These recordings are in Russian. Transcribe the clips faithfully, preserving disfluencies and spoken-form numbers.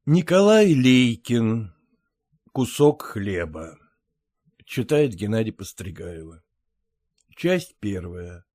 Николай Лейкин. Кусок хлеба. Читает Геннадий Постригайло. Часть первая.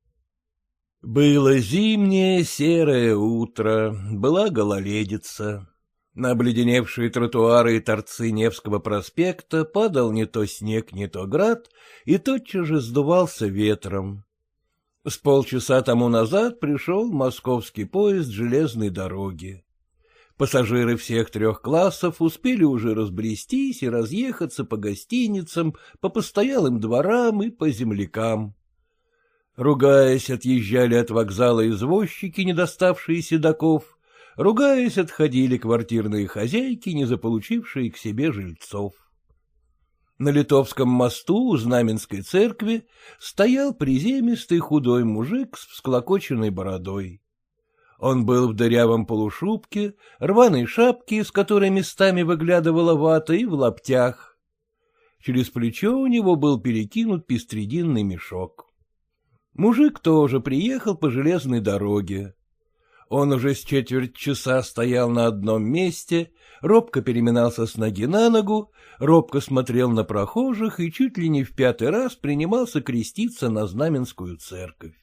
Было зимнее серое утро, была гололедица. На обледеневшие тротуары и торцы Невского проспекта падал не то снег, не то град, и тотчас же сдувался ветром. С полчаса тому назад пришел московский поезд железной дороги. Пассажиры всех трех классов успели уже разбрестись и разъехаться по гостиницам, по постоялым дворам и по землякам. Ругаясь, отъезжали от вокзала извозчики, не доставшие седаков, ругаясь, отходили квартирные хозяйки, не заполучившие к себе жильцов. На Литовском мосту у Знаменской церкви стоял приземистый худой мужик с всклокоченной бородой. Он был в дырявом полушубке, рваной шапке, из которой местами выглядывала вата, и в лаптях. Через плечо у него был перекинут пестрединный мешок. Мужик тоже приехал по железной дороге. Он уже с четверть часа стоял на одном месте, робко переминался с ноги на ногу, робко смотрел на прохожих и чуть ли не в пятый раз принимался креститься на Знаменскую церковь.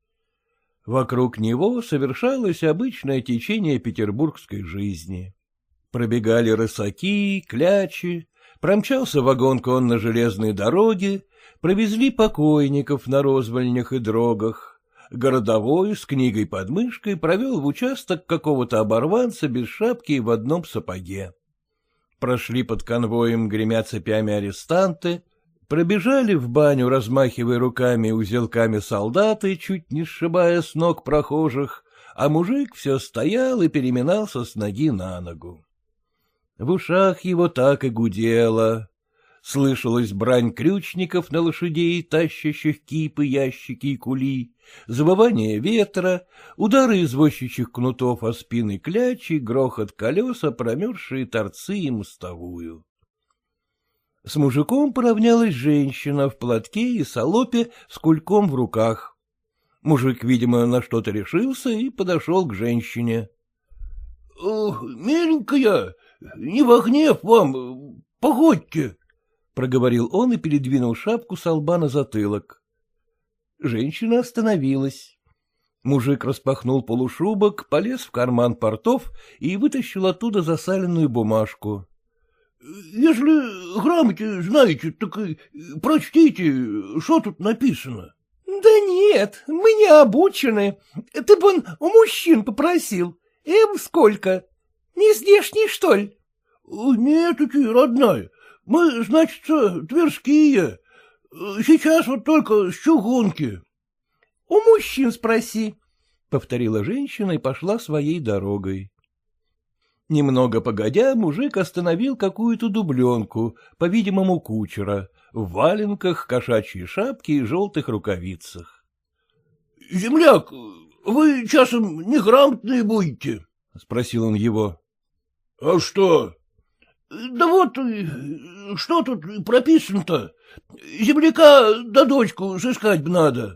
Вокруг него совершалось обычное течение петербургской жизни. Пробегали рысаки, клячи, промчался вагон конно-железной дороги, провезли покойников на розвальнях и дрогах. Городовой с книгой под мышкой провел в участок какого-то оборванца без шапки и в одном сапоге. Прошли под конвоем, гремя цепями, арестанты, пробежали в баню, размахивая руками и узелками, солдаты, чуть не сшибая с ног прохожих, а мужик все стоял и переминался с ноги на ногу. В ушах его так и гудело. Слышалась брань крючников на лошадей, тащащих кипы, ящики и кули, завывание ветра, удары извозчичьих кнутов о спины клячи, грохот колеса, промерзшие торцы и мостовую. С мужиком поравнялась женщина в платке и салопе с кульком в руках. Мужик, видимо, на что-то решился и подошел к женщине. — Миленькая, не во гнев вам, погодьте, — проговорил он и передвинул шапку со лба на затылок. Женщина остановилась. Мужик распахнул полушубок, полез в карман портов и вытащил оттуда засаленную бумажку. — Если грамоте знаете, так прочтите, что тут написано. — Да нет, мы не обучены. Ты бы он у мужчин попросил. Эм, сколько? Не здешний, что ли? — Нет-таки, родная, мы, значит, тверские. Сейчас вот только с чугунки. — У мужчин спроси, — повторила женщина и пошла своей дорогой. Немного погодя, мужик остановил какую-то дубленку, по-видимому, кучера, в валенках, кошачьей шапке и желтых рукавицах. — Земляк, вы часом неграмотные будете? — спросил он его. — А что? — Да вот, что тут прописано-то? Земляка да дочку сыскать бы надо.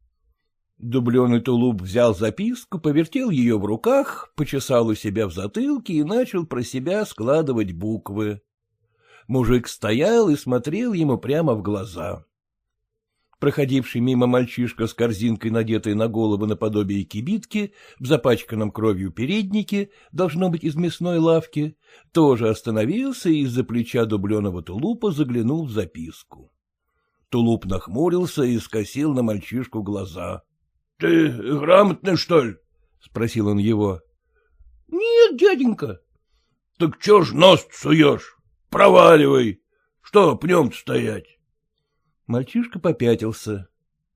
Дубленый тулуп взял записку, повертел ее в руках, почесал у себя в затылке и начал про себя складывать буквы. Мужик стоял и смотрел ему прямо в глаза. Проходивший мимо мальчишка с корзинкой, надетой на голову наподобие кибитки, в запачканном кровью переднике, должно быть из мясной лавки, тоже остановился и из-за плеча дубленого тулупа заглянул в записку. Тулуп нахмурился и скосил на мальчишку глаза. — Ты грамотный, что ли? — спросил он его. — Нет, дяденька. — Так чё ж нос суешь? Проваливай. Что пнем-то стоять? Мальчишка попятился.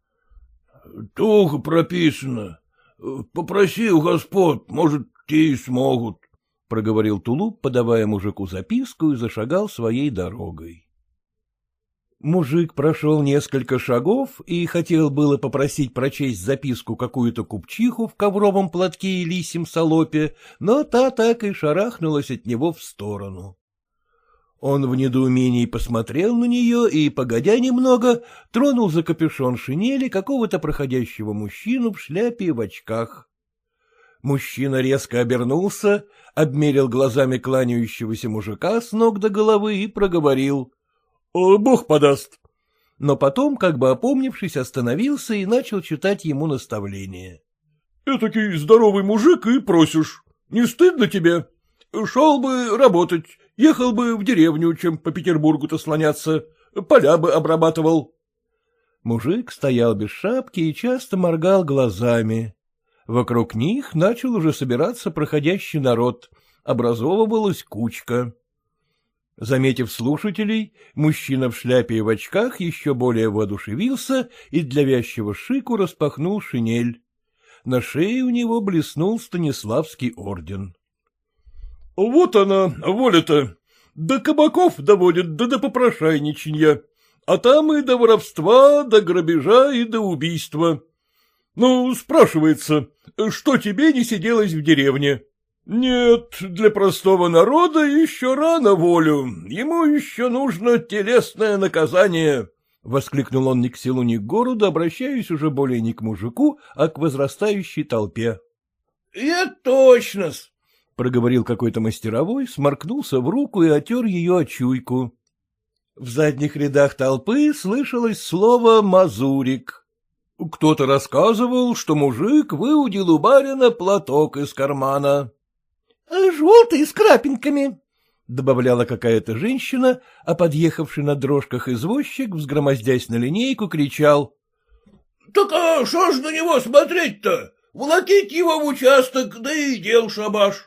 — Туго прописано. Попроси у господ, может, те и смогут, — проговорил тулуп, подавая мужику записку, и зашагал своей дорогой. Мужик прошел несколько шагов и хотел было попросить прочесть записку какую-то купчиху в ковровом платке и лисьем салопе, но та так и шарахнулась от него в сторону. Он в недоумении посмотрел на нее и, погодя немного, тронул за капюшон шинели какого-то проходящего мужчину в шляпе и в очках. Мужчина резко обернулся, обмерил глазами кланяющегося мужика с ног до головы и проговорил: — Бог подаст. Но потом, как бы опомнившись, остановился и начал читать ему наставление. — Этакий здоровый мужик и просишь. Не стыдно тебе? Шел бы работать, ехал бы в деревню, чем по Петербургу-то слоняться, поля бы обрабатывал. Мужик стоял без шапки и часто моргал глазами. Вокруг них начал уже собираться проходящий народ, образовывалась кучка. Заметив слушателей, мужчина в шляпе и в очках еще более воодушевился и для вязчего шику распахнул шинель. На шее у него блеснул Станиславский орден. — Вот она, воля-то, до кабаков доводит, да до попрошайничанья, а там и до воровства, до грабежа и до убийства. Ну, спрашивается, что тебе не сиделось в деревне? Нет, для простого народа еще рано волю, ему еще нужно телесное наказание, — воскликнул он ни к селу, ни к городу, обращаясь уже более не к мужику, а к возрастающей толпе. — Это точно-с, — проговорил какой-то мастеровой, сморкнулся в руку и отер ее о чуйку. В задних рядах толпы слышалось слово «мазурик». Кто-то рассказывал, что мужик выудил у барина платок из кармана. — Желтый с крапинками, — добавляла какая-то женщина, а подъехавший на дрожках извозчик, взгромоздясь на линейку, кричал: — Так а что ж на него смотреть-то? Волокить его в участок, да и дел шабаш.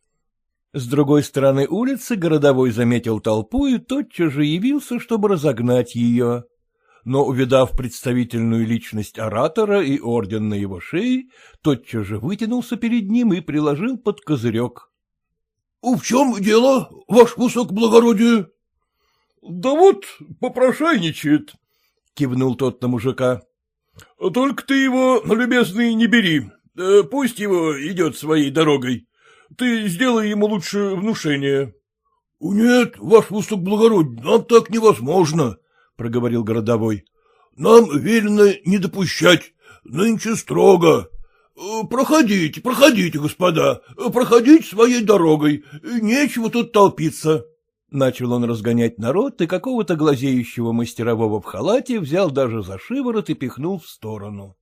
С другой стороны улицы городовой заметил толпу и тотчас же явился, чтобы разогнать ее. Но, увидав представительную личность оратора и орден на его шее, тотчас же вытянулся перед ним и приложил под козырек. — В чем дело, ваш высокоблагородие? — Да вот, попрошайничает, — кивнул тот на мужика. — Только ты его, любезный, не бери, пусть его идет своей дорогой. Ты сделай ему лучше внушение. — Нет, ваш высокоблагородие, нам так невозможно, — проговорил городовой. — Нам велено не допущать, нынче строго. Проходите, проходите, господа, проходите своей дорогой, нечего тут толпиться. Начал он разгонять народ, и какого-то глазеющего мастерового в халате взял даже за шиворот и пихнул в сторону.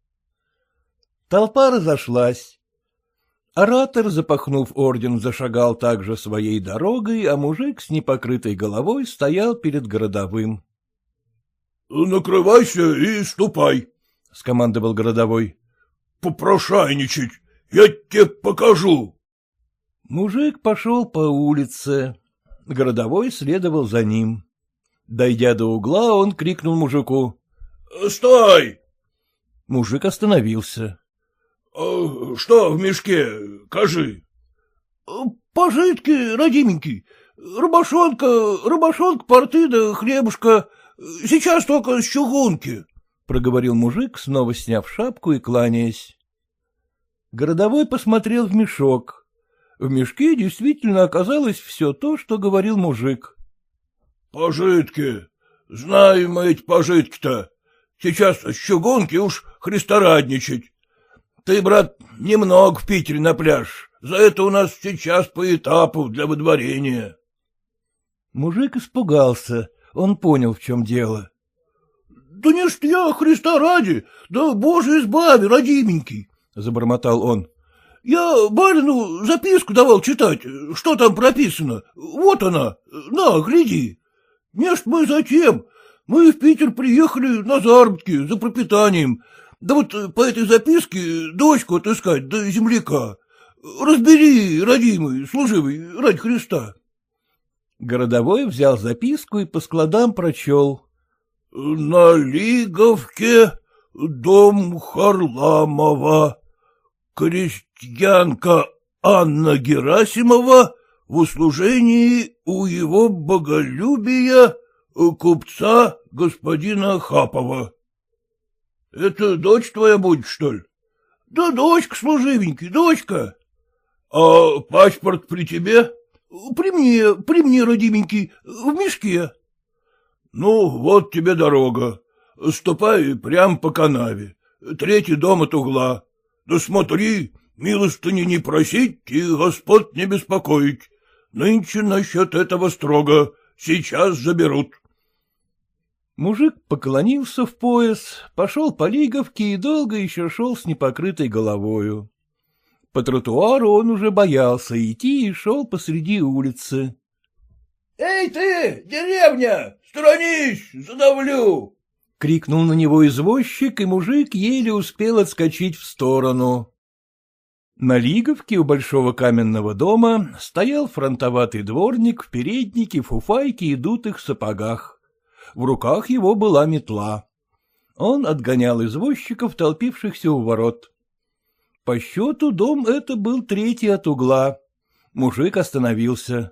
Толпа разошлась. Оратор, запахнув орден, зашагал также своей дорогой, а мужик с непокрытой головой стоял перед городовым. — Накрывайся и ступай, — скомандовал городовой. — Попрошайничать, я тебе покажу. Мужик пошел по улице. Городовой следовал за ним. Дойдя до угла, он крикнул мужику: — Стой! Мужик остановился. — Что в мешке, кажи? — Пожитки, родименький, рыбашонка, рыбашонка, порты да хлебушка. Сейчас только с чугунки, — проговорил мужик, снова сняв шапку и кланяясь. Городовой посмотрел в мешок. В мешке действительно оказалось все то, что говорил мужик. — Пожитки. Знаем мы эти пожитки-то. Сейчас с чугунки уж христорадничать. Ты, брат, немного в Питере на пляж. За это у нас сейчас по этапу для выдворения. Мужик испугался. Он понял, в чем дело. — Да не ж я, Христа ради, да Боже избави, родименький, — забормотал он. — Я барину записку давал читать, что там прописано. Вот она, на, гляди. Не ж мы затем, мы в Питер приехали на заработки за пропитанием, да вот по этой записке дочку отыскать, да земляка. Разбери, родимый, служивый, ради Христа. Городовой взял записку и по складам прочел. — На Лиговке дом Харламова. Крестьянка Анна Герасимова в услужении у его боголюбия купца господина Хапова. — Это дочь твоя будет, что ли? — Да дочка, служивенький, дочка. — А паспорт при тебе? — При мне, при мне, родименький, в мешке. — Ну, вот тебе дорога. Ступай прямо по канаве. Третий дом от угла. Да смотри, Милостыни не просить и господ не беспокоить. Нынче насчет этого строго. Сейчас заберут. Мужик поклонился в пояс, пошел по Лиговке и долго еще шел с непокрытой головою. По тротуару он уже боялся идти и шел посреди улицы. — Эй ты, деревня, сторонись, задавлю! — крикнул на него извозчик, и мужик еле успел отскочить в сторону. На Лиговке у большого каменного дома стоял фронтоватый дворник в переднике, фуфайке и дутых сапогах. В руках его была метла. Он отгонял извозчиков, толпившихся у ворот. По счету дом это был третий от угла. Мужик остановился.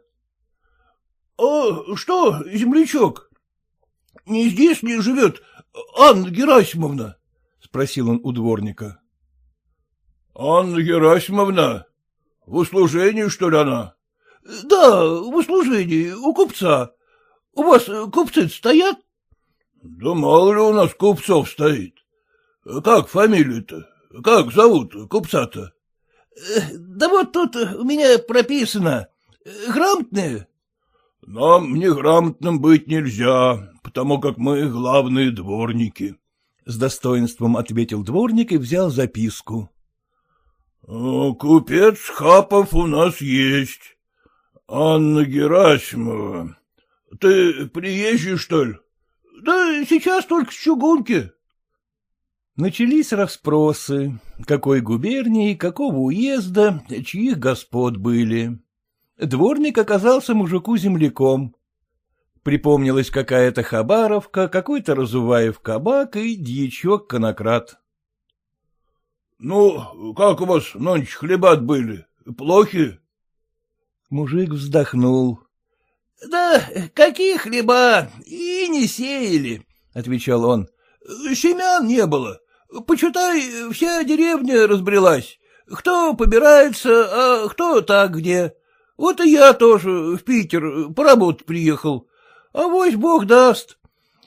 — А что, землячок, не здесь ли живет Анна Герасимовна? — спросил он у дворника. — Анна Герасимовна? В услужении, что ли, она? — Да, в услужении, у купца. У вас купцы стоят? — Да мало ли у нас купцов стоит. Как фамилия-то? Как зовут купца-то? — Да вот тут у меня прописано. Грамотные? — Нам неграмотным быть нельзя, потому как мы главные дворники. С достоинством ответил дворник и взял записку. — Купец Хапов у нас есть. Анна Герасимова. Ты приезжий, что ли? — Да сейчас только с чугунки. Начались расспросы, какой губернии, какого уезда, чьих господ были. Дворник оказался мужику-земляком. Припомнилась какая-то Хабаровка, какой-то Разуваев кабак и дьячок-конократ. — Ну, как у вас нонче хлебат были? Плохи? Мужик вздохнул. — Да какие хлеба, и не сеяли, — отвечал он. — Семян не было. Почитай, вся деревня разбрелась. Кто побирается, а кто так где. Вот и я тоже в Питер поработать приехал. Авось бог даст.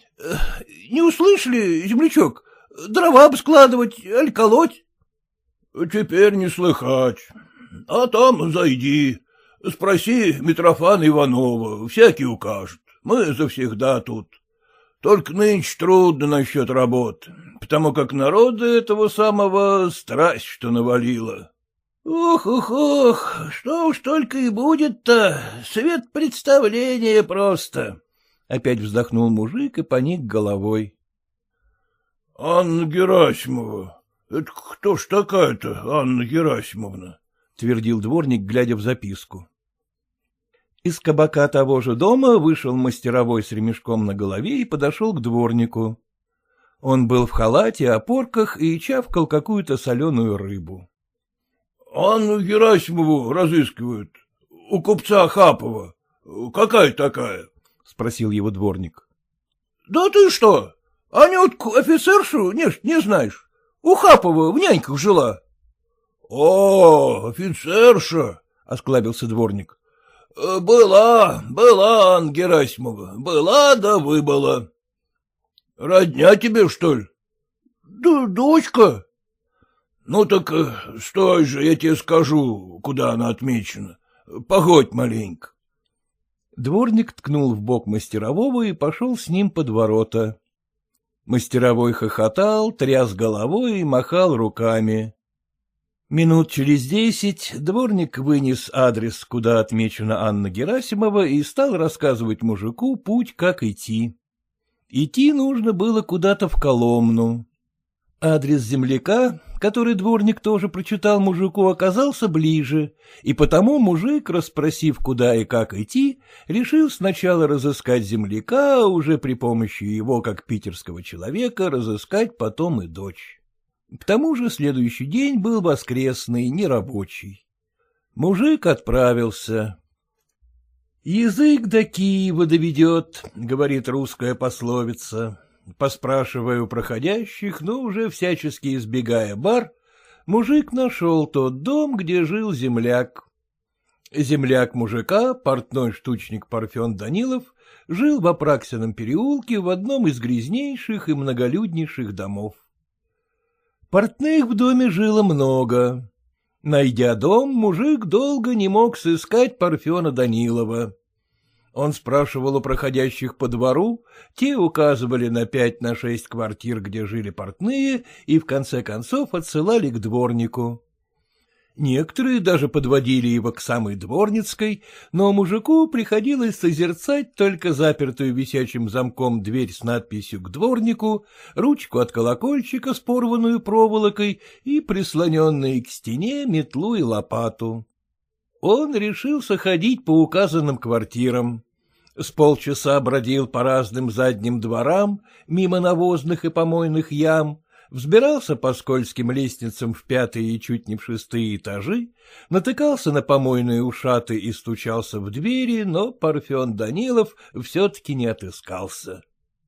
Не услышали, землячок, дрова бы складывать, аль колоть? — Теперь не слыхать. А там зайди. Спроси Митрофана Иванова, всякий укажет. Мы завсегда тут. Только нынче трудно насчет работы, потому как народа этого самого страсть, что навалила. Ох, ох, ох, что уж только и будет-то, свет представления просто. Опять вздохнул мужик и поник головой. — Анна Герасимова, это кто ж такая-то Анна Герасимовна? — твердил дворник, глядя в записку. Из кабака того же дома вышел мастеровой с ремешком на голове и подошел к дворнику. Он был в халате, опорках и чавкал какую-то соленую рыбу. — Анну Герасимову разыскивают. У купца Хапова. Какая такая? — спросил его дворник. — Да ты что, Анютку офицершу не, не знаешь? У Хапова в няньках жила. — О, офицерша! — осклабился дворник. — Была, была, Анна Герасимова, была да выбыла. — Родня тебе, что ли? — Да дочка. — Ну так стой же, я тебе скажу, куда она отмечена. Погодь маленько. Дворник ткнул в бок мастерового и пошел с ним под ворота. Мастеровой хохотал, тряс головой и махал руками. Минут через десять дворник вынес адрес, куда отмечена Анна Герасимова, и стал рассказывать мужику путь, как идти. Идти нужно было куда-то в Коломну. Адрес земляка, который дворник тоже прочитал мужику, оказался ближе, и потому мужик, расспросив, куда и как идти, решил сначала разыскать земляка, а уже при помощи его, как питерского человека, разыскать потом и дочь. К тому же следующий день был воскресный, нерабочий. Мужик отправился. «Язык до Киева доведет», — говорит русская пословица. Поспрашивая у проходящих, но уже всячески избегая бар, мужик нашел тот дом, где жил земляк. Земляк мужика, портной штучник Парфен Данилов, жил в Апраксином переулке в одном из грязнейших и многолюднейших домов. Портных в доме жило много. Найдя дом, мужик долго не мог сыскать Парфена Данилова. Он спрашивал у проходящих по двору, те указывали на пять на шесть квартир, где жили портные, и в конце концов отсылали к дворнику. Некоторые даже подводили его к самой Дворницкой, но мужику приходилось созерцать только запертую висячим замком дверь с надписью «К дворнику», ручку от колокольчика с порванную проволокой и прислоненные к стене метлу и лопату. Он решился ходить по указанным квартирам. С полчаса бродил по разным задним дворам, мимо навозных и помойных ям, взбирался по скользким лестницам в пятые и чуть не в шестые этажи, натыкался на помойные ушаты и стучался в двери, но Парфен Данилов все-таки не отыскался.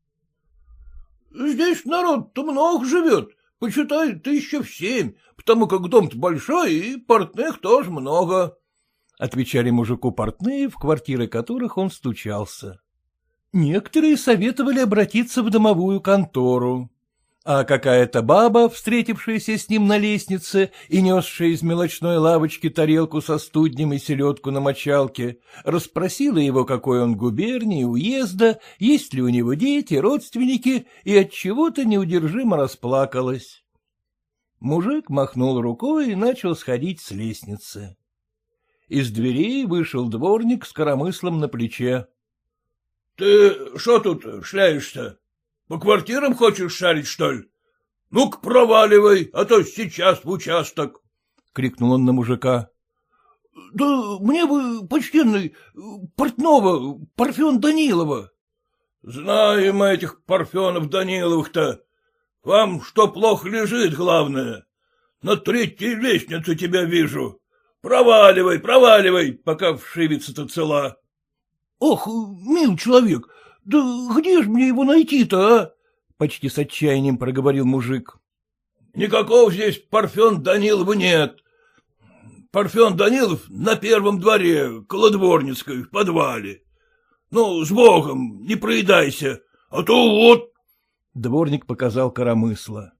— Здесь народ-то много живет, почитай, тысяча в семь, потому как дом-то большой и портных тоже много, — отвечали мужику портные, в квартиры которых он стучался. Некоторые советовали обратиться в домовую контору. А какая-то баба, встретившаяся с ним на лестнице и несшая из мелочной лавочки тарелку со студнем и селедку на мочалке, расспросила его, какой он губернии, уезда, есть ли у него дети, родственники, и отчего-то неудержимо расплакалась. Мужик махнул рукой и начал сходить с лестницы. Из дверей вышел дворник с коромыслом на плече. — Ты что тут шляешься? По квартирам хочешь шарить, что ли? Ну-ка, проваливай, а то сейчас в участок, — крикнул он на мужика. — Да мне бы, почтенный, портного, Парфен Данилова. — Знаем мы этих Парфенов Даниловых-то. Вам что плохо лежит, главное. На третьей лестнице тебя вижу. Проваливай, проваливай, пока вшивица-то цела. — Ох, мил человек, да где ж мне его найти-то, а? — почти с отчаянием проговорил мужик. — Никакого здесь Парфен Данилова нет. Парфен Данилов на первом дворе, около Дворницкой, в подвале. Ну, с Богом, не проедайся, а то вот... Дворник показал коромысло.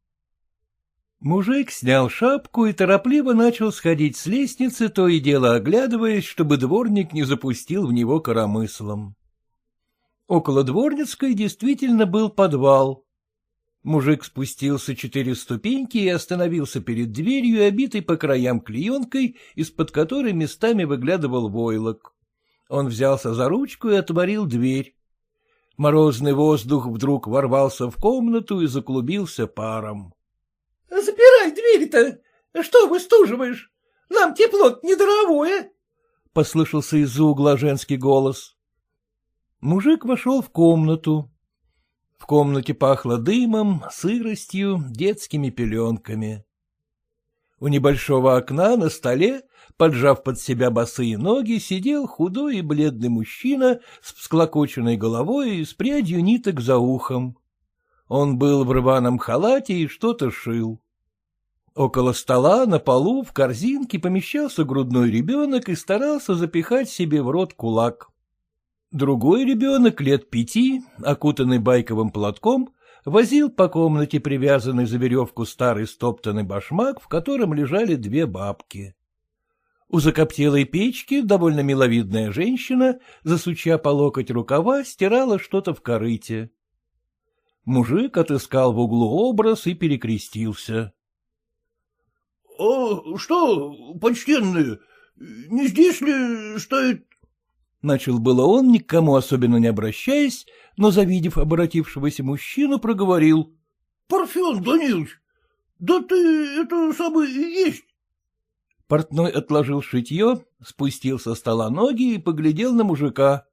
Мужик снял шапку и торопливо начал сходить с лестницы, то и дело оглядываясь, чтобы дворник не запустил в него коромыслом. Около Дворницкой действительно был подвал. Мужик спустился четыре ступеньки и остановился перед дверью, обитой по краям клеенкой, из-под которой местами выглядывал войлок. Он взялся за ручку и отворил дверь. Морозный воздух вдруг ворвался в комнату и заклубился паром. — Запирай дверь-то! Что выстуживаешь? Нам тепло недоровое! — послышался из-за угла женский голос. Мужик вошел в комнату. В комнате пахло дымом, сыростью, детскими пеленками. У небольшого окна на столе, поджав под себя босые ноги, сидел худой и бледный мужчина с всклокоченной головой и с прядью ниток за ухом. Он был в рваном халате и что-то шил. Около стола на полу в корзинке помещался грудной ребенок и старался запихать себе в рот кулак. Другой ребенок лет пяти, окутанный байковым платком, возил по комнате привязанный за веревку старый стоптанный башмак, в котором лежали две бабки. У закоптелой печки довольно миловидная женщина, засуча по локоть рукава, стирала что-то в корыте. Мужик отыскал в углу образ и перекрестился. — А что, почтенные, не здесь ли стоит... Начал было он, ни к кому особенно не обращаясь, но, завидев обратившегося мужчину, проговорил. — Парфен Данилович, да ты это самое и есть. Портной отложил шитье, спустил со стола ноги и поглядел на мужика.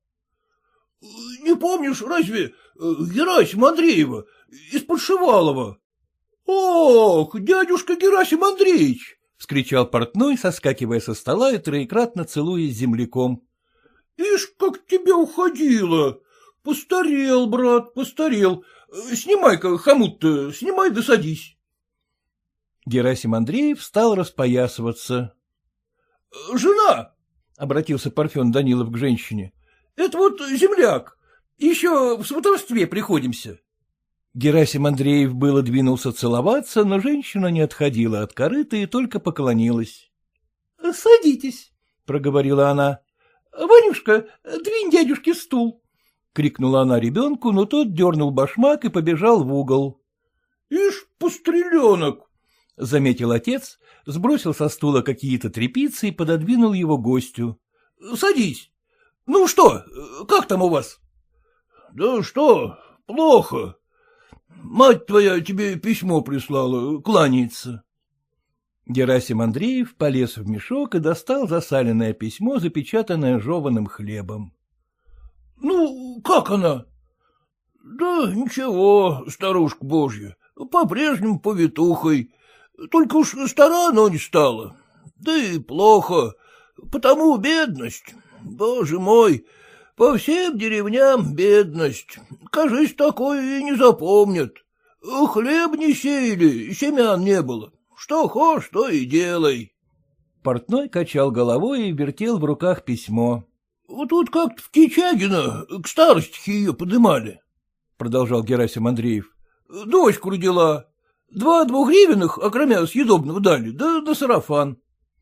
— Не помнишь, разве Герасима Андреева из Подшивалова? — Ох, дядюшка Герасим Андреевич! — вскричал портной, соскакивая со стола и троекратно целуясь земляком. — Ишь, как тебе уходило! Постарел, брат, постарел. Снимай-ка хомут-то, снимай да садись. Герасим Андреев стал распоясываться. — Жена! — обратился Парфен Данилов к женщине. — Это вот земляк. Еще в сватовстве приходимся. — Герасим Андреев было двинулся целоваться, но женщина не отходила от корыта и только поклонилась. — Садитесь, — проговорила она. — Ванюшка, двинь дядюшке стул, — крикнула она ребенку, но тот дернул башмак и побежал в угол. — Ишь, постреленок! — заметил отец, сбросил со стула какие-то тряпицы и пододвинул его гостю. — Садись. Ну что, как там у вас? — Да что, плохо. Мать твоя тебе письмо прислала, кланяется. Герасим Андреев полез в мешок и достал засаленное письмо, запечатанное жеваным хлебом. — Ну, как она? — Да ничего, старушка божья, по-прежнему повитухой. Только уж стара оно не стала. Да и плохо, потому бедность. Боже мой, по всем деревням бедность. Кажись, такое и не запомнят. Хлеб не сеяли, семян не было. Что хочешь, то и делай. Портной качал головой и вертел в руках письмо. — Вот тут как-то в Кичагино к старости ее подымали, — продолжал Герасим Андреев. — Дочку родила. Два двухгривенных, окромя съедобного дали, да на сарафан.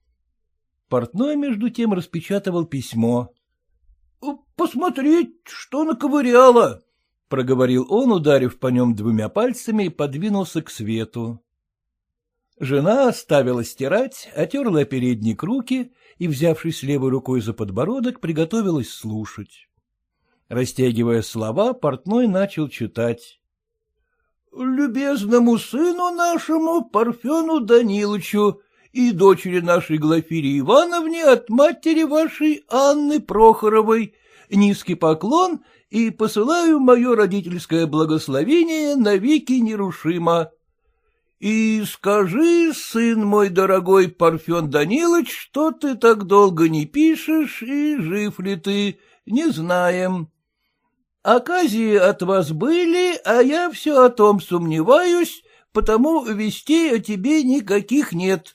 Портной, между тем, распечатывал письмо. — Посмотреть, что наковыряло, — проговорил он, ударив по нем двумя пальцами, и подвинулся к свету. Жена оставила стирать, отерла передник руки и, взявшись левой рукой за подбородок, приготовилась слушать. Растягивая слова, портной начал читать. — Любезному сыну нашему Парфену Данилычу и дочери нашей Глафире Ивановне от матери вашей Анны Прохоровой низкий поклон и посылаю мое родительское благословение навеки нерушимо. И скажи, сын мой дорогой Парфен Данилыч, что ты так долго не пишешь, и жив ли ты, не знаем. Оказии от вас были, а я все о том сомневаюсь, потому вестей о тебе никаких нет.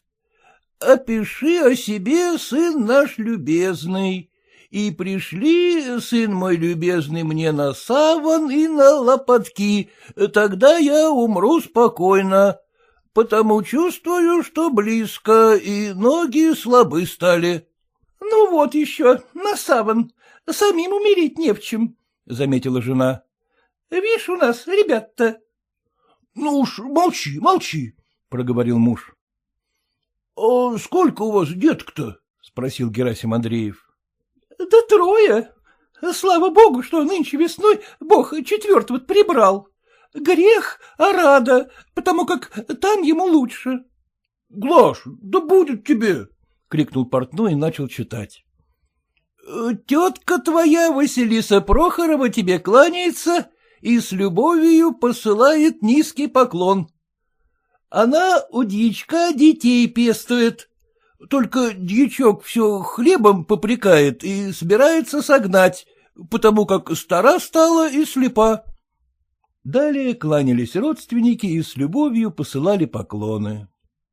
Опиши о себе, сын наш любезный, и пришли, сын мой любезный, мне на саван и на лопатки, тогда я умру спокойно, потому чувствую, что близко, и ноги слабы стали. — Ну вот еще, на саван, самим умереть не в чем, — заметила жена. — Видишь, у нас ребята-то. — Ну уж молчи, молчи, — проговорил муж. — А сколько у вас деток-то? — спросил Герасим Андреев. — Да трое. Слава богу, что нынче весной Бог четвертого прибрал. Грех, а рада, потому как там ему лучше. — Глаш, да будет тебе! — крикнул портной и начал читать. — Тетка твоя Василиса Прохорова тебе кланяется и с любовью посылает низкий поклон. Она у дьячка детей пестует, только дьячок все хлебом попрекает и собирается согнать, потому как стара стала и слепа. Далее кланялись родственники и с любовью посылали поклоны.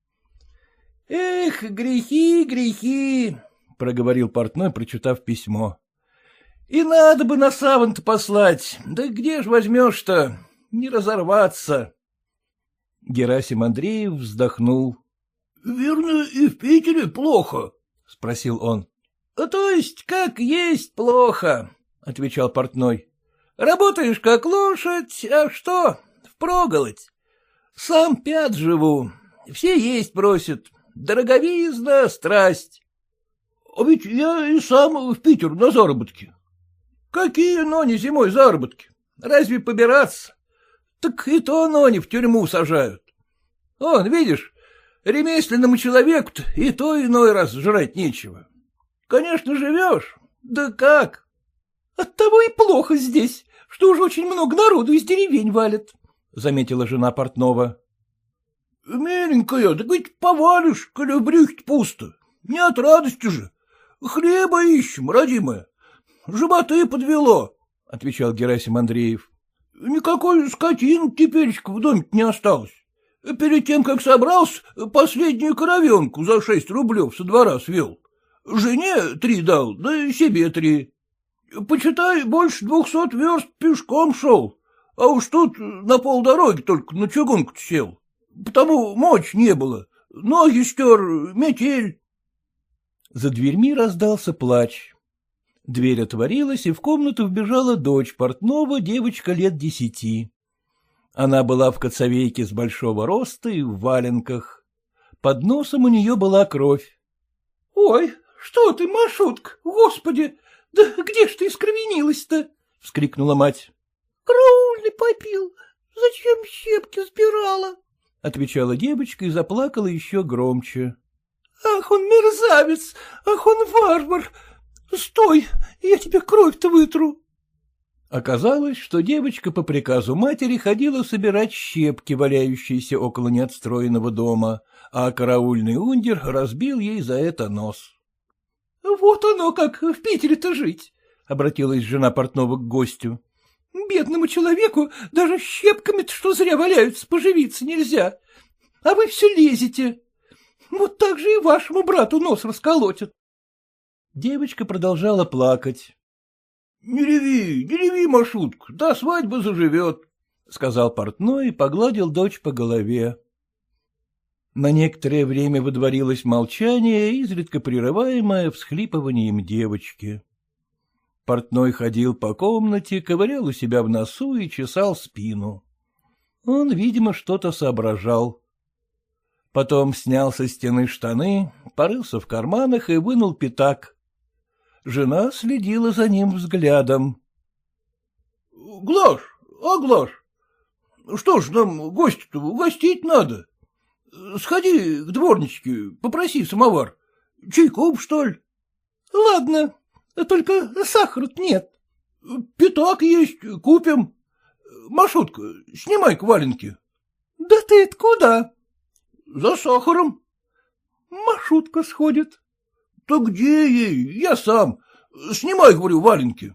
— Эх, грехи, грехи! — проговорил портной, прочитав письмо. — И надо бы на саван-то послать, да где ж возьмешь-то, не разорваться. Герасим Андреев вздохнул. — Верно, и в Питере плохо? — спросил он. — То есть, как есть плохо, — отвечал портной. — Работаешь как лошадь, а что, впроголодь. Сам пят живу, все есть просят, дороговизна, страсть. — А ведь я и сам в Питер на заработки. — Какие, но не зимой заработки? Разве побираться? Так и то, но не в тюрьму сажают. Он, видишь, ремесленному человеку-то и то иной раз жрать нечего. Конечно, живешь, да как? — Оттого и плохо здесь, что уж очень много народу из деревень валят, — заметила жена портного. — Миленькая, так ведь повалишь, коли в брюхе пусто. Не от радости же. Хлеба ищем, родимая. Животы подвело, — отвечал Герасим Андреев. — Никакой скотины теперечка в доме не осталось. Перед тем, как собрался, последнюю коровенку за шесть рублев со двора свел. Жене три дал, да и себе три. Почитай, больше двухсот верст пешком шел, а уж тут на полдороги только на чугунку сел. Потому мочи не было. Ноги стер, метель. За дверьми раздался плач. Дверь отворилась, и в комнату вбежала дочь портного, девочка лет десяти. Она была в коцовейке с большого роста и в валенках. Под носом у нее была кровь. — Ой, что ты, Машутка, господи, да где ж ты искровенилась-то? — вскрикнула мать. — Караульный попил, зачем щепки сбирала? — отвечала девочка и заплакала еще громче. — Ах, он мерзавец, ах, он варвар! Стой, я тебе кровь-то вытру. Оказалось, что девочка по приказу матери ходила собирать щепки, валяющиеся около неотстроенного дома, а караульный ундер разбил ей за это нос. — Вот оно как в Питере-то жить, — обратилась жена портного к гостю. — Бедному человеку даже щепками-то, что зря валяются, поживиться нельзя. А вы все лезете. Вот так же и вашему брату нос расколотят. Девочка продолжала плакать. — Не реви, не реви, Машутка, до свадьбы заживет, — сказал портной и погладил дочь по голове. На некоторое время водворилось молчание, изредка прерываемое всхлипыванием девочки. Портной ходил по комнате, ковырял у себя в носу и чесал спину. Он, видимо, что-то соображал. Потом снял со стены штаны, порылся в карманах и вынул пятак. Жена следила за ним взглядом. — Глаш, а, Глаш, что ж нам гостя-то угостить надо? Сходи к дворничке, попроси самовар. Чайков, что ли? — Ладно, только сахара нет. — Пятак есть, купим. Машутка, снимай-ка валенки. — Да ты это куда? — За сахаром. — Машутка сходит. — Да где ей? Я сам. Снимай, говорю, валенки.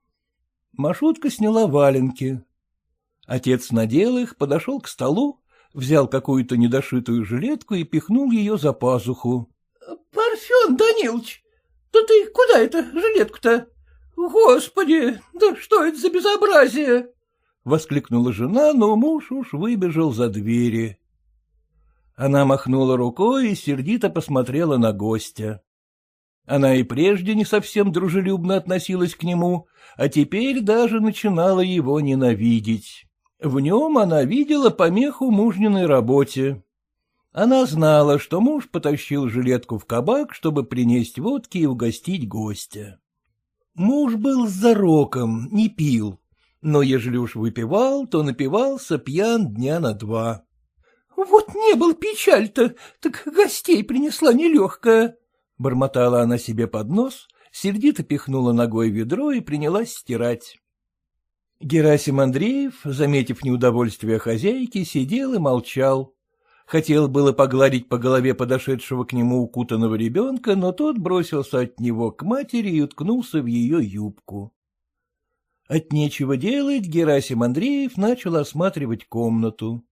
Машутка сняла валенки. Отец надел их, подошел к столу, взял какую-то недошитую жилетку и пихнул ее за пазуху. — Парфен Данилович, да ты куда это жилетку-то? Господи, да что это за безобразие? — воскликнула жена, но муж уж выбежал за двери. Она махнула рукой и сердито посмотрела на гостя. Она и прежде не совсем дружелюбно относилась к нему, а теперь даже начинала его ненавидеть. В нем она видела помеху мужниной работе. Она знала, что муж потащил жилетку в кабак, чтобы принести водки и угостить гостя. Муж был с зароком, не пил, но ежели уж выпивал, то напивался пьян дня на два. — Вот не был печаль-то, так гостей принесла нелегкая. — бормотала она себе под нос, сердито пихнула ногой ведро и принялась стирать. Герасим Андреев, заметив неудовольствие хозяйки, сидел и молчал. Хотел было погладить по голове подошедшего к нему укутанного ребенка, но тот бросился от него к матери и уткнулся в ее юбку. От нечего делать Герасим Андреев начал осматривать комнату.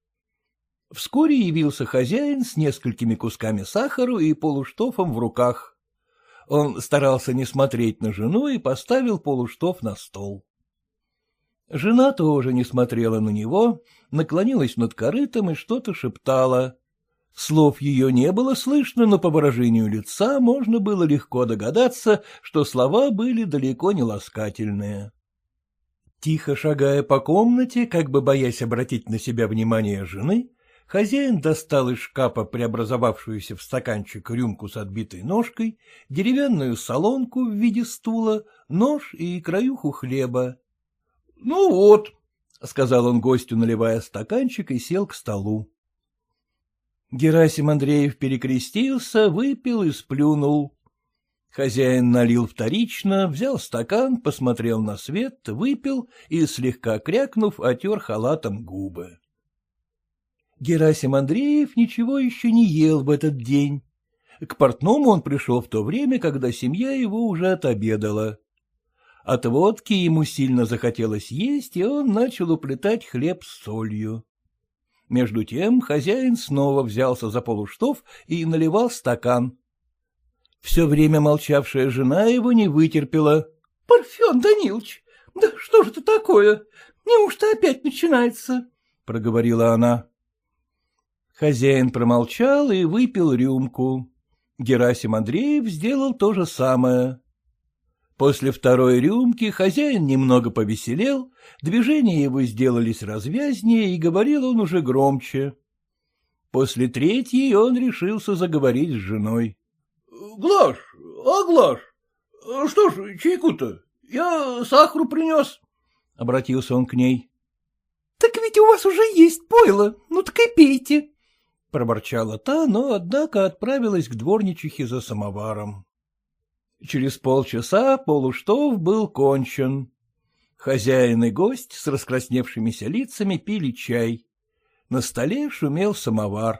Вскоре явился хозяин с несколькими кусками сахару и полуштофом в руках. Он старался не смотреть на жену и поставил полуштоф на стол. Жена тоже не смотрела на него, наклонилась над корытом и что-то шептала. Слов ее не было слышно, но по выражению лица можно было легко догадаться, что слова были далеко не ласкательные. Тихо шагая по комнате, как бы боясь обратить на себя внимание жены, хозяин достал из шкафа преобразовавшуюся в стаканчик рюмку с отбитой ножкой, деревянную солонку в виде стула, нож и краюху хлеба. — Ну вот, — сказал он гостю, наливая стаканчик, и сел к столу. Герасим Андреев перекрестился, выпил и сплюнул. Хозяин налил вторично, взял стакан, посмотрел на свет, выпил и, слегка крякнув, отер халатом губы. Герасим Андреев ничего еще не ел в этот день. К портному он пришел в то время, когда семья его уже отобедала. От водки ему сильно захотелось есть, и он начал уплетать хлеб с солью. Между тем хозяин снова взялся за полуштоф и наливал стакан. Все время молчавшая жена его не вытерпела. — Парфен Данилович, Да что же это такое? Неужто опять начинается? — проговорила она. Хозяин промолчал и выпил рюмку. Герасим Андреев сделал то же самое. После второй рюмки хозяин немного повеселел, движения его сделались развязнее, и говорил он уже громче. После третьей он решился заговорить с женой. — Глаш, а Глаш, что ж, чайку-то? Я сахару принес, — обратился он к ней. — Так ведь у вас уже есть пойло, ну так и пейте, — проборчала та, но, однако, отправилась к дворничихе за самоваром. Через полчаса полуштов был кончен. Хозяин и гость с раскрасневшимися лицами пили чай. На столе шумел самовар.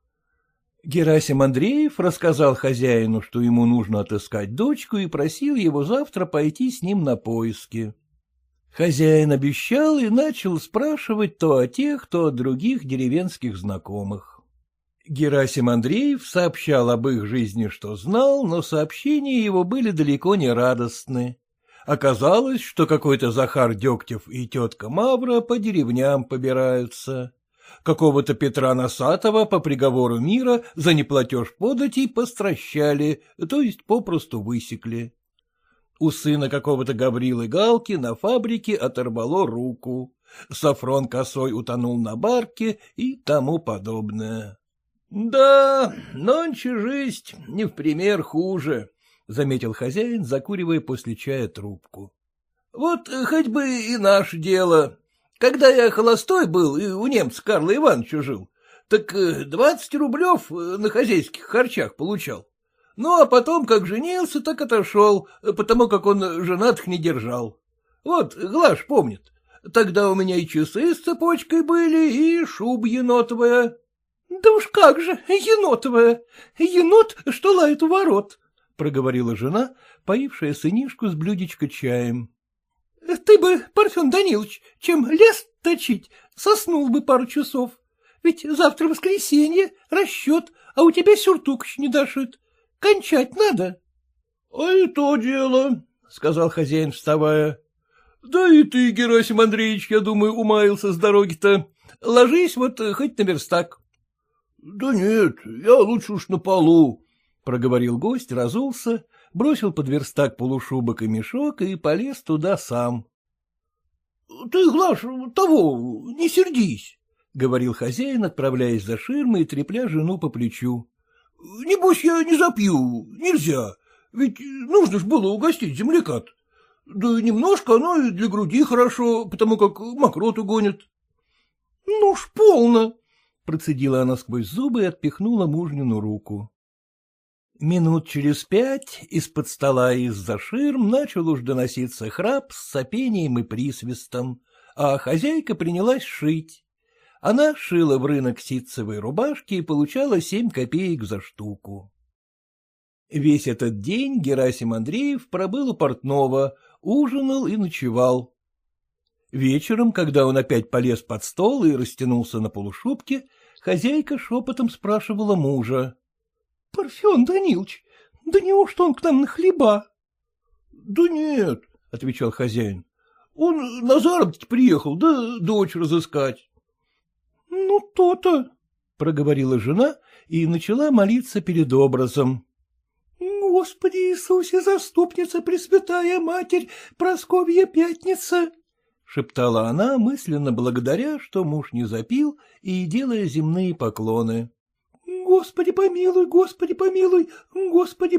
Герасим Андреев рассказал хозяину, что ему нужно отыскать дочку, и просил его завтра пойти с ним на поиски. Хозяин обещал и начал спрашивать то о тех, то о других деревенских знакомых. Герасим Андреев сообщал об их жизни, что знал, но сообщения его были далеко не радостны. Оказалось, что какой-то Захар Дегтев и тетка Мавра по деревням побираются. Какого-то Петра Носатого по приговору мира за неплатеж податей постращали, то есть попросту высекли. У сына какого-то Гаврилы Галки на фабрике оторвало руку. Сафрон Косой утонул на барке и тому подобное. — Да, нонче жизнь не в пример хуже, — заметил хозяин, закуривая после чая трубку. — Вот хоть бы и наше дело. Когда я холостой был и у немца Карла Ивановича жил, так двадцать рублев на хозяйских харчах получал. Ну, а потом, как женился, так отошел, потому как он женатых не держал. Вот, Глаш помнит, тогда у меня и часы с цепочкой были, и шуба енотовая. — Да уж как же, енотовая, енот, что лает у ворот, — проговорила жена, поившая сынишку с блюдечка чаем. — Ты бы, Парфен Данилович, чем лес точить, соснул бы пару часов. Ведь завтра воскресенье, расчет, а у тебя сюртук еще не дошит. Кончать надо. — А и то дело, — сказал хозяин, вставая. — Да и ты, Герасим Андреевич, я думаю, умаился с дороги-то. Ложись вот хоть на верстак. — Да нет, я лучше уж на полу, — проговорил гость, разулся, бросил под верстак полушубок и мешок и полез туда сам. — Ты, Глаш, того, не сердись, — говорил хозяин, отправляясь за ширмой и трепля жену по плечу. — Небось, я не запью, нельзя, ведь нужно ж было угостить землякат. Да немножко оно и для груди хорошо, потому как мокроту гонит. — Ну уж полно, — процедила она сквозь зубы и отпихнула мужнину руку. Минут через пять из-под стола и из-за ширм начал уж доноситься храп с сопением и присвистом, а хозяйка принялась шить. Она шила в рынок ситцевой рубашки и получала семь копеек за штуку. Весь этот день Герасим Андреев пробыл у портного, ужинал и ночевал. Вечером, когда он опять полез под стол и растянулся на полушубке, хозяйка шепотом спрашивала мужа. — Парфен Данилович, да неужто он к нам на хлеба? — Да нет, — отвечал хозяин, — он на заработки приехал, да дочь разыскать. — Ну, то-то, — проговорила жена и начала молиться перед образом. — Господи Иисусе, заступница, Пресвятая Матерь, Прасковья Пятница! — шептала она, мысленно благодаря, что муж не запил, и делая земные поклоны. — Господи помилуй, Господи помилуй, Господи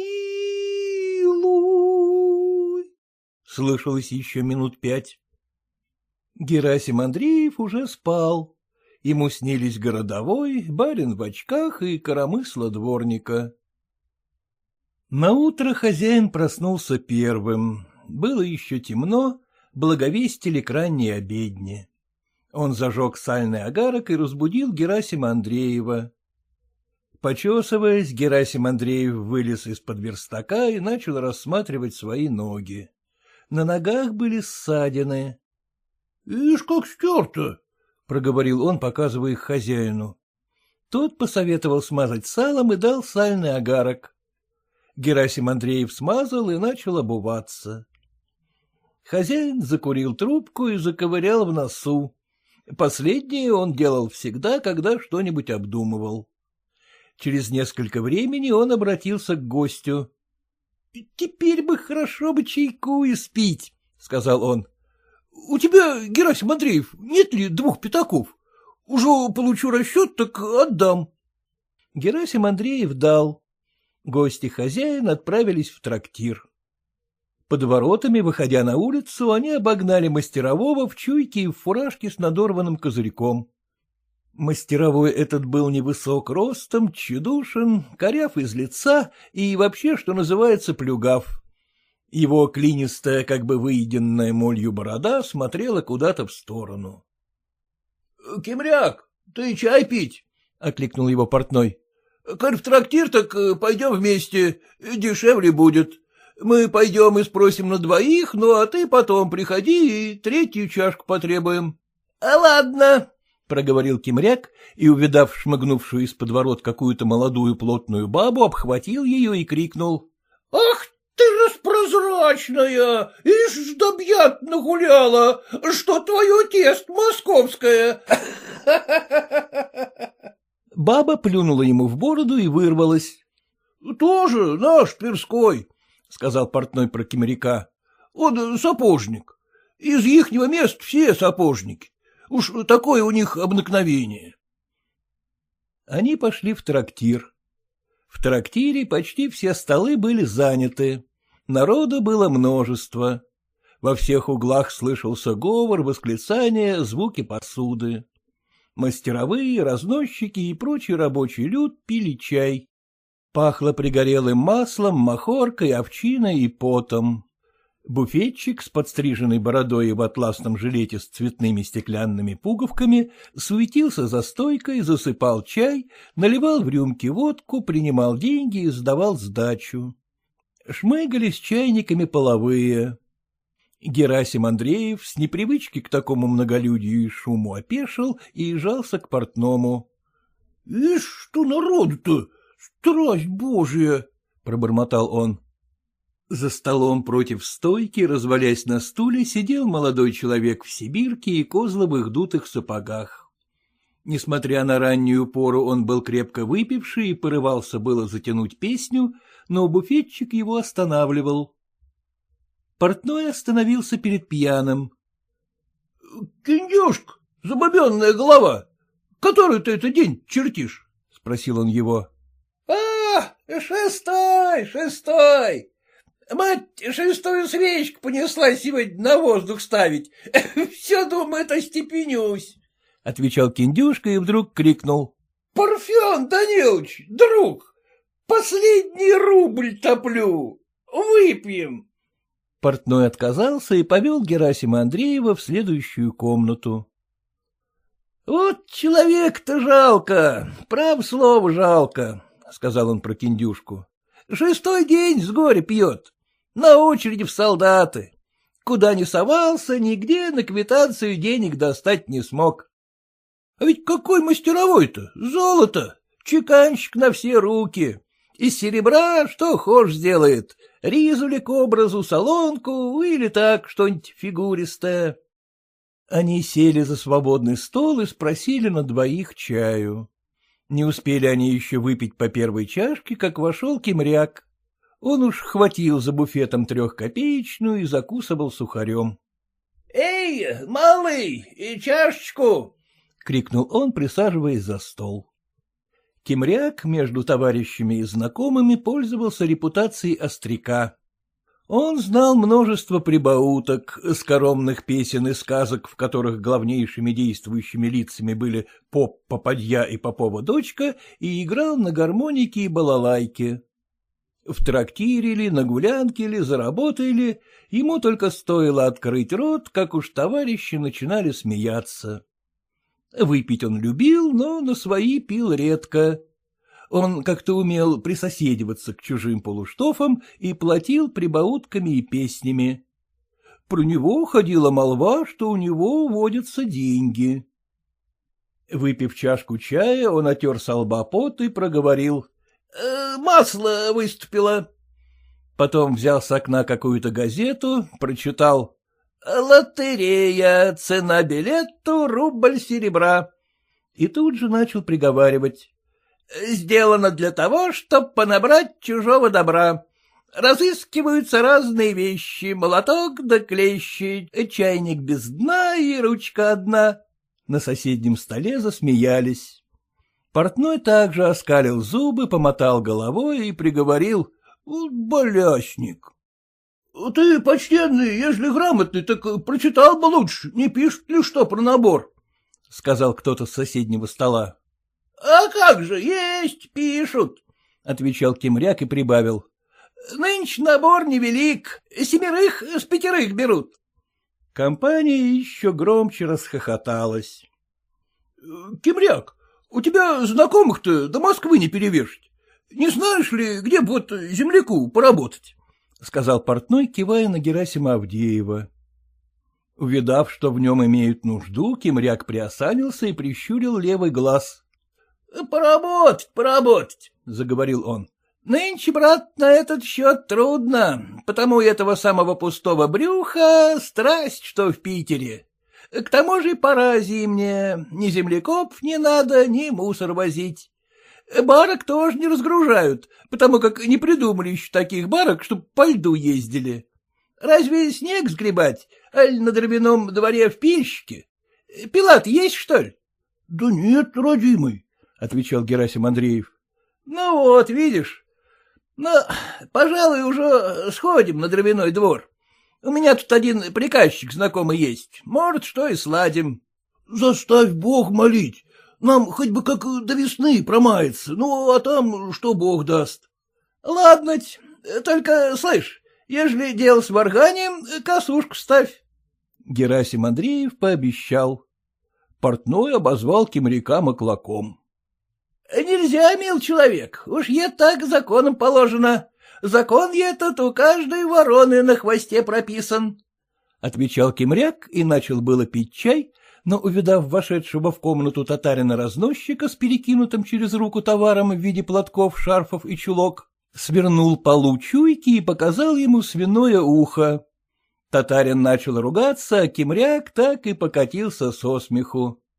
помилуй! Слышалось еще минут пять. Герасим Андреев уже спал. Ему снились городовой, барин в очках и коромысло дворника. Наутро хозяин проснулся первым. Было еще темно, благовестили к ранней обедне. Он зажег сальный огарок и разбудил Герасима Андреева. Почесываясь, Герасим Андреев вылез из-под верстака и начал рассматривать свои ноги. На ногах были ссадины. — Ишь, как стерто! — проговорил он, показывая их хозяину. Тот посоветовал смазать салом и дал сальный огарок. Герасим Андреев смазал и начал обуваться. Хозяин закурил трубку и заковырял в носу. Последнее он делал всегда, когда что-нибудь обдумывал. Через несколько времени он обратился к гостю. — Теперь бы хорошо бы чайку испить, — сказал он. — У тебя, Герасим Андреев, нет ли двух пятаков? Уже получу расчет, так отдам. Герасим Андреев дал. Гости хозяин отправились в трактир. Под воротами, выходя на улицу, они обогнали мастерового в чуйке и в фуражке с надорванным козырьком. Мастеровой этот был невысок ростом, тщедушен, коряв из лица и вообще, что называется, плюгав. Его клинистая, как бы выеденная молью борода смотрела куда-то в сторону. — Кимряк, ты чай пить? — окликнул его портной. — Коль в трактир, так пойдем вместе, дешевле будет. Мы пойдем и спросим на двоих, ну а ты потом приходи и третью чашку потребуем. — А ладно, — проговорил Кимряк и, увидав шмыгнувшую из-под ворот какую-то молодую плотную бабу, обхватил ее и крикнул. — Ах ты распрозрачная! Ишь, да бьят нагуляла! Что твое тесто московское? Баба плюнула ему в бороду и вырвалась. — Тоже наш Тверской, — сказал портной про Кимряка. — Он сапожник. Из ихнего места все сапожники. Уж такое у них обыкновение. Они пошли в трактир. В трактире почти все столы были заняты. Народу было множество. Во всех углах слышался говор, восклицания, звуки посуды. Мастеровые, разносчики и прочий рабочий люд пили чай. Пахло пригорелым маслом, махоркой, овчиной и потом. Буфетчик с подстриженной бородой и в атласном жилете с цветными стеклянными пуговками суетился за стойкой, засыпал чай, наливал в рюмки водку, принимал деньги и сдавал сдачу. Шмыгали с чайниками половые. Герасим Андреев с непривычки к такому многолюдию и шуму опешил и жался к портному. — Ишь, что народу-то, страсть божья! — пробормотал он. За столом против стойки, развалясь на стуле, сидел молодой человек в сибирке и козловых дутых сапогах. Несмотря на раннюю пору, он был крепко выпивший и порывался было затянуть песню, но буфетчик его останавливал. Портной остановился перед пьяным. — Киндюшка, забубенная голова, который ты это день чертишь? — спросил он его. — А, шестой, шестой! Мать шестую свечку понесла сегодня на воздух ставить. Все думает, остепенюсь, — отвечал Киндюшка и вдруг крикнул. — Парфен Данилович, друг, последний рубль топлю, выпьем. Портной отказался и повел Герасима Андреева в следующую комнату. — Вот человек-то жалко, право слово жалко, — сказал он про Киндюшку. — Шестой день с горя пьет. На очереди в солдаты. Куда ни совался, нигде на квитанцию денег достать не смог. А ведь какой мастеровой-то? Золото! Чеканщик на все руки. Из серебра что хошь сделает. Ризули к образу, солонку или так что-нибудь фигуристое. Они сели за свободный стол и спросили на двоих чаю. Не успели они еще выпить по первой чашке, как вошел Кимряк. Он уж хватил за буфетом трехкопеечную и закусывал сухарем. — Эй, малый, и чашечку! — крикнул он, присаживаясь за стол. Кимряк между товарищами и знакомыми пользовался репутацией остряка. Он знал множество прибауток, скоромных песен и сказок, в которых главнейшими действующими лицами были поп-попадья и попова дочка, и играл на гармонике и балалайке. В трактире ли, на гулянке ли, за работой ли, ему только стоило открыть рот, как уж товарищи начинали смеяться. Выпить он любил, но на свои пил редко. Он как-то умел присоседиваться к чужим полуштофам и платил прибаутками и песнями. Про него ходила молва, что у него водятся деньги. Выпив чашку чая, он отер со лба пот и проговорил: «Э, масло выступило». Потом взял с окна какую-то газету, прочитал: Лотерея, цена билету — рубль серебра. И тут же начал приговаривать. Сделано для того, чтоб понабрать чужого добра. Разыскиваются разные вещи — молоток да клещи, чайник без дна и ручка одна. На соседнем столе засмеялись. Портной также оскалил зубы, помотал головой и приговорил: — Балясник. — Ты, почтенный, ежели грамотный, так прочитал бы лучше, не пишут ли что про набор, — сказал кто-то с соседнего стола. — А как же, есть, пишут, — отвечал Кимряк и прибавил. — Нынче набор невелик, семерых с пятерых берут. Компания еще громче расхохоталась. — Кимряк, у тебя знакомых-то до Москвы не перевешать. Не знаешь ли, где бы вот земляку поработать? — сказал портной, кивая на Герасима Авдеева. Увидав, что в нем имеют нужду, Кимряк приосанился и прищурил левый глаз. — Поработать, поработать, — заговорил он. — Нынче, брат, на этот счет трудно, потому этого самого пустого брюха страсть, что в Питере. К тому же пора зимняя, ни землекоп не надо, ни мусор возить. Барок тоже не разгружают, потому как не придумали еще таких барок, чтоб по льду ездили. Разве снег сгребать, аль на дровяном дворе в пильщике? Пила-то есть, что ли? — Да нет, родимый, — отвечал Герасим Андреев. — Ну вот, видишь. Ну, пожалуй, уже сходим на дровяной двор. У меня тут один приказчик знакомый есть, может, что и сладим. — Заставь Бог молить. Нам хоть бы как до весны промается, ну, а там что Бог даст. — Ладно, только, слышь, ежели дело с варганем, косушку ставь. Герасим Андреев пообещал. Портной обозвал Кимряка моклаком. — Нельзя, мил человек, уж е так законом положено. Закон этот у каждой вороны на хвосте прописан, — отвечал Кимряк и начал было пить чай, но, увидав вошедшего в комнату татарина-разносчика с перекинутым через руку товаром в виде платков, шарфов и чулок, свернул полу чуйки и показал ему свиное ухо. Татарин начал ругаться, а Кимряк так и покатился со смеху.